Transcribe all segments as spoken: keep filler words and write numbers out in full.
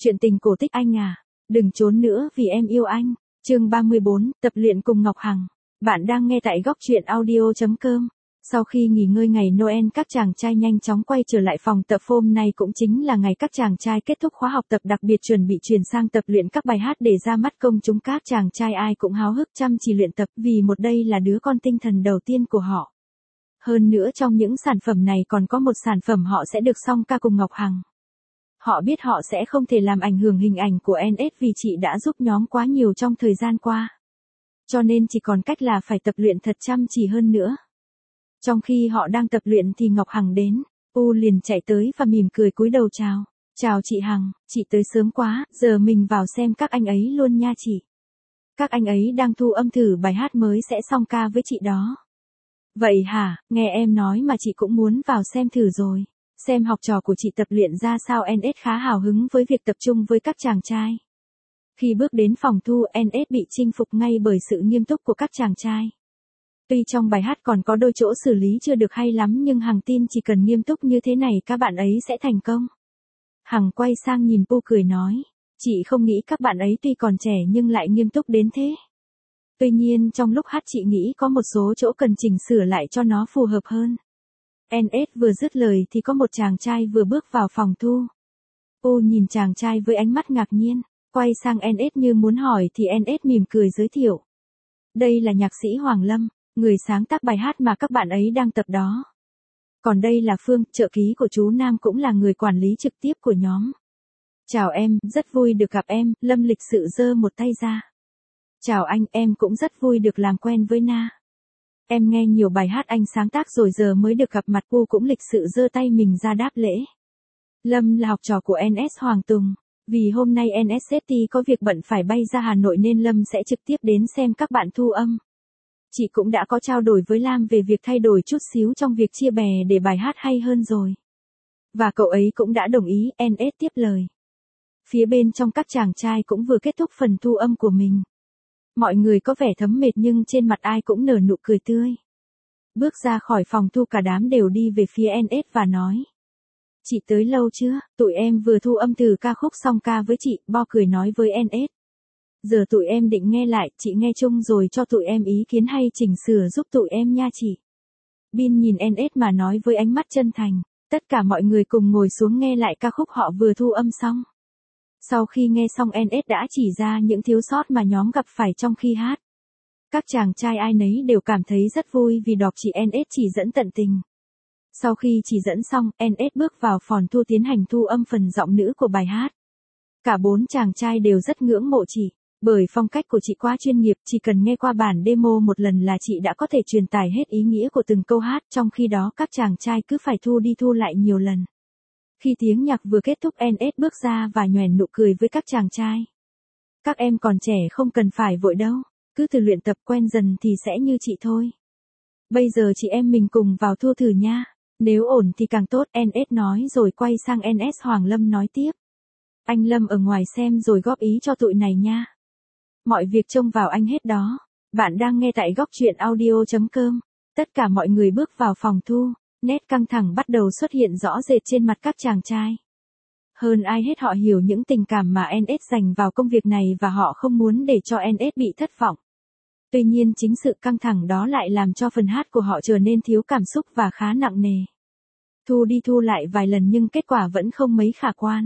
Chuyện tình cổ tích anh à, đừng trốn nữa vì em yêu anh. Chương ba mươi bốn, tập luyện cùng Ngọc Hằng. Bạn đang nghe tại góc truyện audio chấm com. Sau khi nghỉ ngơi ngày Noel, các chàng trai nhanh chóng quay trở lại phòng tập. Hôm nay cũng chính là ngày các chàng trai kết thúc khóa học tập đặc biệt, chuẩn bị chuyển sang tập luyện các bài hát để ra mắt công chúng. Các chàng trai ai cũng háo hức chăm chỉ luyện tập, vì một đây là đứa con tinh thần đầu tiên của họ. Hơn nữa trong những sản phẩm này còn có một sản phẩm họ sẽ được song ca cùng Ngọc Hằng. Họ biết họ sẽ không thể làm ảnh hưởng hình ảnh của en ét vì chị đã giúp nhóm quá nhiều trong thời gian qua. Cho nên chỉ còn cách là phải tập luyện thật chăm chỉ hơn nữa. Trong khi họ đang tập luyện thì Ngọc Hằng đến, U liền chạy tới và mỉm cười cúi đầu chào. Chào chị Hằng, chị tới sớm quá, giờ mình vào xem các anh ấy luôn nha chị. Các anh ấy đang thu âm thử bài hát mới sẽ song ca với chị đó. Vậy hả, nghe em nói mà chị cũng muốn vào xem thử rồi. Xem học trò của chị tập luyện ra sao. en ét khá hào hứng với việc tập trung với các chàng trai. Khi bước đến phòng thu, en ét bị chinh phục ngay bởi sự nghiêm túc của các chàng trai. Tuy trong bài hát còn có đôi chỗ xử lý chưa được hay lắm, nhưng Hằng tin chỉ cần nghiêm túc như thế này các bạn ấy sẽ thành công. Hằng quay sang nhìn Pu cười nói, chị không nghĩ các bạn ấy tuy còn trẻ nhưng lại nghiêm túc đến thế. Tuy nhiên trong lúc hát chị nghĩ có một số chỗ cần chỉnh sửa lại cho nó phù hợp hơn. en ét vừa dứt lời thì có một chàng trai vừa bước vào phòng thu. Pu nhìn chàng trai với ánh mắt ngạc nhiên, quay sang en ét như muốn hỏi thì en ét mỉm cười giới thiệu. Đây là nhạc sĩ Hoàng Lâm, người sáng tác bài hát mà các bạn ấy đang tập đó. Còn đây là Phương, trợ lý của chú Nam, cũng là người quản lý trực tiếp của nhóm. Chào em, rất vui được gặp em. Lâm lịch sự giơ một tay ra. Chào anh, em cũng rất vui được làm quen với Na. Em nghe nhiều bài hát anh sáng tác rồi giờ mới được gặp mặt. Pu cũng lịch sự giơ tay mình ra đáp lễ. Lâm là học trò của en ét Hoàng Tùng. Vì hôm nay en ét Safety có việc bận phải bay ra Hà Nội nên Lâm sẽ trực tiếp đến xem các bạn thu âm. Chị cũng đã có trao đổi với Lam về việc thay đổi chút xíu trong việc chia bè để bài hát hay hơn rồi. Và cậu ấy cũng đã đồng ý, en ét tiếp lời. Phía bên trong các chàng trai cũng vừa kết thúc phần thu âm của mình. Mọi người có vẻ thấm mệt nhưng trên mặt ai cũng nở nụ cười tươi. Bước ra khỏi phòng thu cả đám đều đi về phía en ét và nói. Chị tới lâu chưa? Tụi em vừa thu âm từ ca khúc song ca với chị, Bo cười nói với en ét. Giờ tụi em định nghe lại, chị nghe chung rồi cho tụi em ý kiến hay chỉnh sửa giúp tụi em nha chị. Bin nhìn en ét mà nói với ánh mắt chân thành. Tất cả mọi người cùng ngồi xuống nghe lại ca khúc họ vừa thu âm xong. Sau khi nghe xong en ét đã chỉ ra những thiếu sót mà nhóm gặp phải trong khi hát. Các chàng trai ai nấy đều cảm thấy rất vui vì đọc chị en ét chỉ dẫn tận tình. Sau khi chỉ dẫn xong, en ét bước vào phòng thu tiến hành thu âm phần giọng nữ của bài hát. Cả bốn chàng trai đều rất ngưỡng mộ chị, bởi phong cách của chị quá chuyên nghiệp, chỉ cần nghe qua bản demo một lần là chị đã có thể truyền tải hết ý nghĩa của từng câu hát, trong khi đó các chàng trai cứ phải thu đi thu lại nhiều lần. Khi tiếng nhạc vừa kết thúc, en ét bước ra và nhoẻn nụ cười với các chàng trai. Các em còn trẻ không cần phải vội đâu, cứ từ luyện tập quen dần thì sẽ như chị thôi. Bây giờ chị em mình cùng vào thu thử nha, nếu ổn thì càng tốt, en ét nói rồi quay sang en ét Hoàng Lâm nói tiếp. Anh Lâm ở ngoài xem rồi góp ý cho tụi này nha. Mọi việc trông vào anh hết đó. Bạn đang nghe tại góc truyện audio chấm com. Tất cả mọi người bước vào phòng thu, nét căng thẳng bắt đầu xuất hiện rõ rệt trên mặt các chàng trai. Hơn ai hết họ hiểu những tình cảm mà en ét dành vào công việc này và họ không muốn để cho en ét bị thất vọng. Tuy nhiên chính sự căng thẳng đó lại làm cho phần hát của họ trở nên thiếu cảm xúc và khá nặng nề. Thu đi thu lại vài lần nhưng kết quả vẫn không mấy khả quan.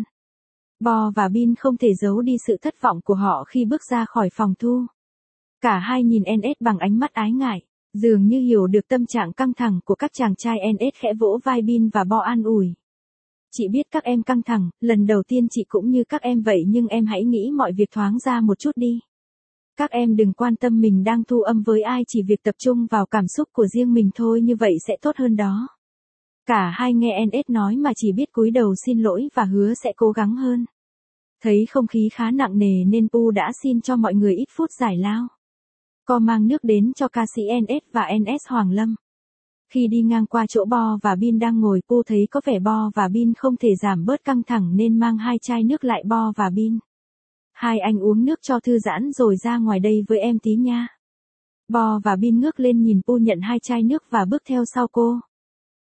Bo và Bin không thể giấu đi sự thất vọng của họ khi bước ra khỏi phòng thu. Cả hai nhìn en ét bằng ánh mắt ái ngại, dường như hiểu được tâm trạng căng thẳng của các chàng trai. en ét khẽ vỗ vai Bin và Bo an ủi. Chị biết các em căng thẳng, lần đầu tiên chị cũng như các em vậy nhưng em hãy nghĩ mọi việc thoáng ra một chút đi. Các em đừng quan tâm mình đang thu âm với ai, chỉ việc tập trung vào cảm xúc của riêng mình thôi, như vậy sẽ tốt hơn đó. Cả hai nghe en ét nói mà chỉ biết cúi đầu xin lỗi và hứa sẽ cố gắng hơn. Thấy không khí khá nặng nề nên Pu đã xin cho mọi người ít phút giải lao. Co mang nước đến cho ca sĩ en ét và en ét Hoàng Lâm. Khi đi ngang qua chỗ Bo và Bin đang ngồi, Pu thấy có vẻ Bo và Bin không thể giảm bớt căng thẳng nên mang hai chai nước lại Bo và Bin. Hai anh uống nước cho thư giãn rồi ra ngoài đây với em tí nha. Bo và Bin ngước lên nhìn Pu nhận hai chai nước và bước theo sau cô.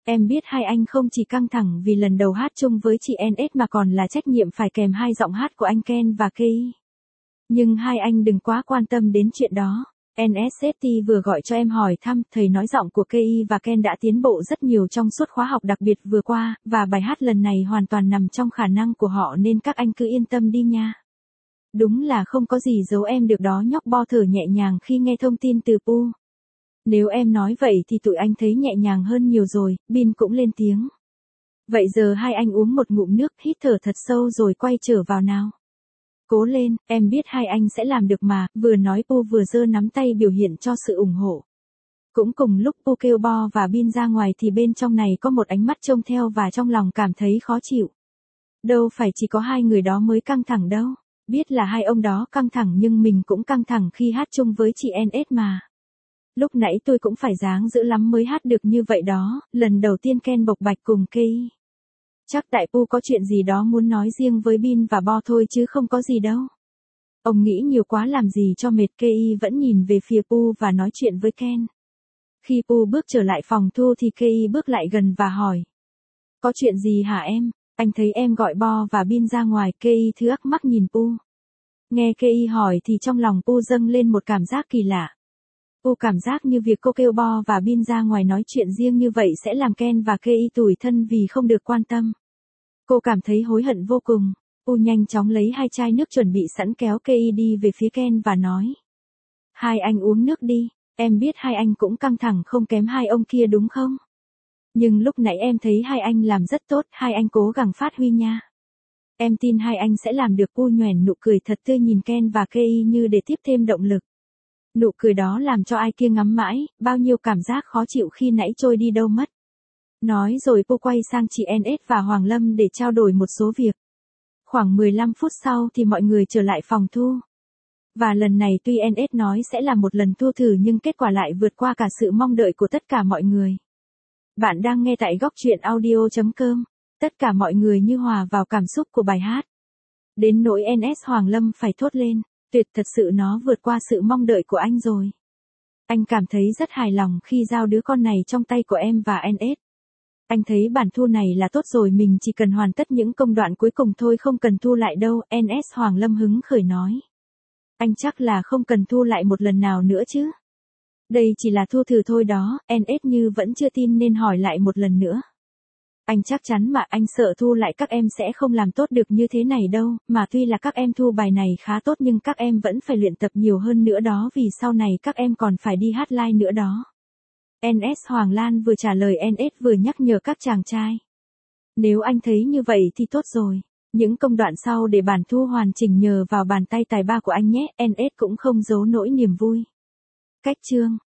Em biết hai anh không chỉ căng thẳng vì lần đầu hát chung với chị en ét mà còn là trách nhiệm phải kèm hai giọng hát của anh Ken và Kei. Nhưng hai anh đừng quá quan tâm đến chuyện đó. en ét Safety vừa gọi cho em hỏi thăm, thầy nói giọng của Kei và Ken đã tiến bộ rất nhiều trong suốt khóa học đặc biệt vừa qua, và bài hát lần này hoàn toàn nằm trong khả năng của họ nên các anh cứ yên tâm đi nha. Đúng là không có gì giấu em được đó, nhóc Bo thở nhẹ nhàng khi nghe thông tin từ Pooh. Nếu em nói vậy thì tụi anh thấy nhẹ nhàng hơn nhiều rồi, Bin cũng lên tiếng. Vậy giờ hai anh uống một ngụm nước, hít thở thật sâu rồi quay trở vào nào. Cố lên, em biết hai anh sẽ làm được mà, vừa nói Pooh vừa giơ nắm tay biểu hiện cho sự ủng hộ. Cũng cùng lúc Pooh kêu Bo và Bin ra ngoài thì bên trong này có một ánh mắt trông theo và trong lòng cảm thấy khó chịu. Đâu phải chỉ có hai người đó mới căng thẳng đâu, biết là hai ông đó căng thẳng nhưng mình cũng căng thẳng khi hát chung với chị en ét mà. Lúc nãy tôi cũng phải dáng dữ lắm mới hát được như vậy đó, lần đầu tiên Ken bộc bạch cùng Kei. Chắc tại Pooh có chuyện gì đó muốn nói riêng với Bin và Bo thôi chứ không có gì đâu. Ông nghĩ nhiều quá làm gì cho mệt. Kei vẫn nhìn về phía Pooh và nói chuyện với Ken. Khi Pooh bước trở lại phòng thu thì Kei bước lại gần và hỏi. Có chuyện gì hả em? Anh thấy em gọi Bo và Bin ra ngoài. Kei thắc mắc nhìn Pooh. Nghe Kei hỏi thì trong lòng Pooh dâng lên một cảm giác kỳ lạ. Pooh cảm giác như việc cô kêu Bo và Bin ra ngoài nói chuyện riêng như vậy sẽ làm Ken và Kei tủi thân vì không được quan tâm. Cô cảm thấy hối hận vô cùng. Pooh nhanh chóng lấy hai chai nước chuẩn bị sẵn kéo Kei đi về phía Ken và nói. Hai anh uống nước đi, em biết hai anh cũng căng thẳng không kém hai ông kia đúng không? Nhưng lúc nãy em thấy hai anh làm rất tốt, hai anh cố gắng phát huy nha. Em tin hai anh sẽ làm được. Pooh nhoẻn nụ cười thật tươi nhìn Ken và Kei như để tiếp thêm động lực. Nụ cười đó làm cho ai kia ngắm mãi, bao nhiêu cảm giác khó chịu khi nãy trôi đi đâu mất. Nói rồi Pooh quay sang chị en ét và Hoàng Lâm để trao đổi một số việc. Khoảng mười lăm phút sau thì mọi người trở lại phòng thu. Và lần này tuy en ét nói sẽ là một lần thu thử nhưng kết quả lại vượt qua cả sự mong đợi của tất cả mọi người. Bạn đang nghe tại góc truyện audio chấm com. Tất cả mọi người như hòa vào cảm xúc của bài hát. Đến nỗi en ét Hoàng Lâm phải thốt lên. Tuyệt, thật sự nó vượt qua sự mong đợi của anh rồi. Anh cảm thấy rất hài lòng khi giao đứa con này trong tay của em và en ét. Anh thấy bản thu này là tốt rồi, mình chỉ cần hoàn tất những công đoạn cuối cùng thôi, không cần thu lại đâu. en ét Hoàng Lâm hứng khởi nói. Anh chắc là không cần thu lại một lần nào nữa chứ. Đây chỉ là thu thử thôi đó. en ét như vẫn chưa tin nên hỏi lại một lần nữa. Anh chắc chắn mà, anh sợ thu lại các em sẽ không làm tốt được như thế này đâu, mà tuy là các em thu bài này khá tốt nhưng các em vẫn phải luyện tập nhiều hơn nữa đó vì sau này các em còn phải đi hát live nữa đó. en ét Hoàng Lan vừa trả lời en ét vừa nhắc nhở các chàng trai. Nếu anh thấy như vậy thì tốt rồi. Những công đoạn sau để bản thu hoàn chỉnh nhờ vào bàn tay tài ba của anh nhé. en ét cũng không giấu nỗi niềm vui. Cách chương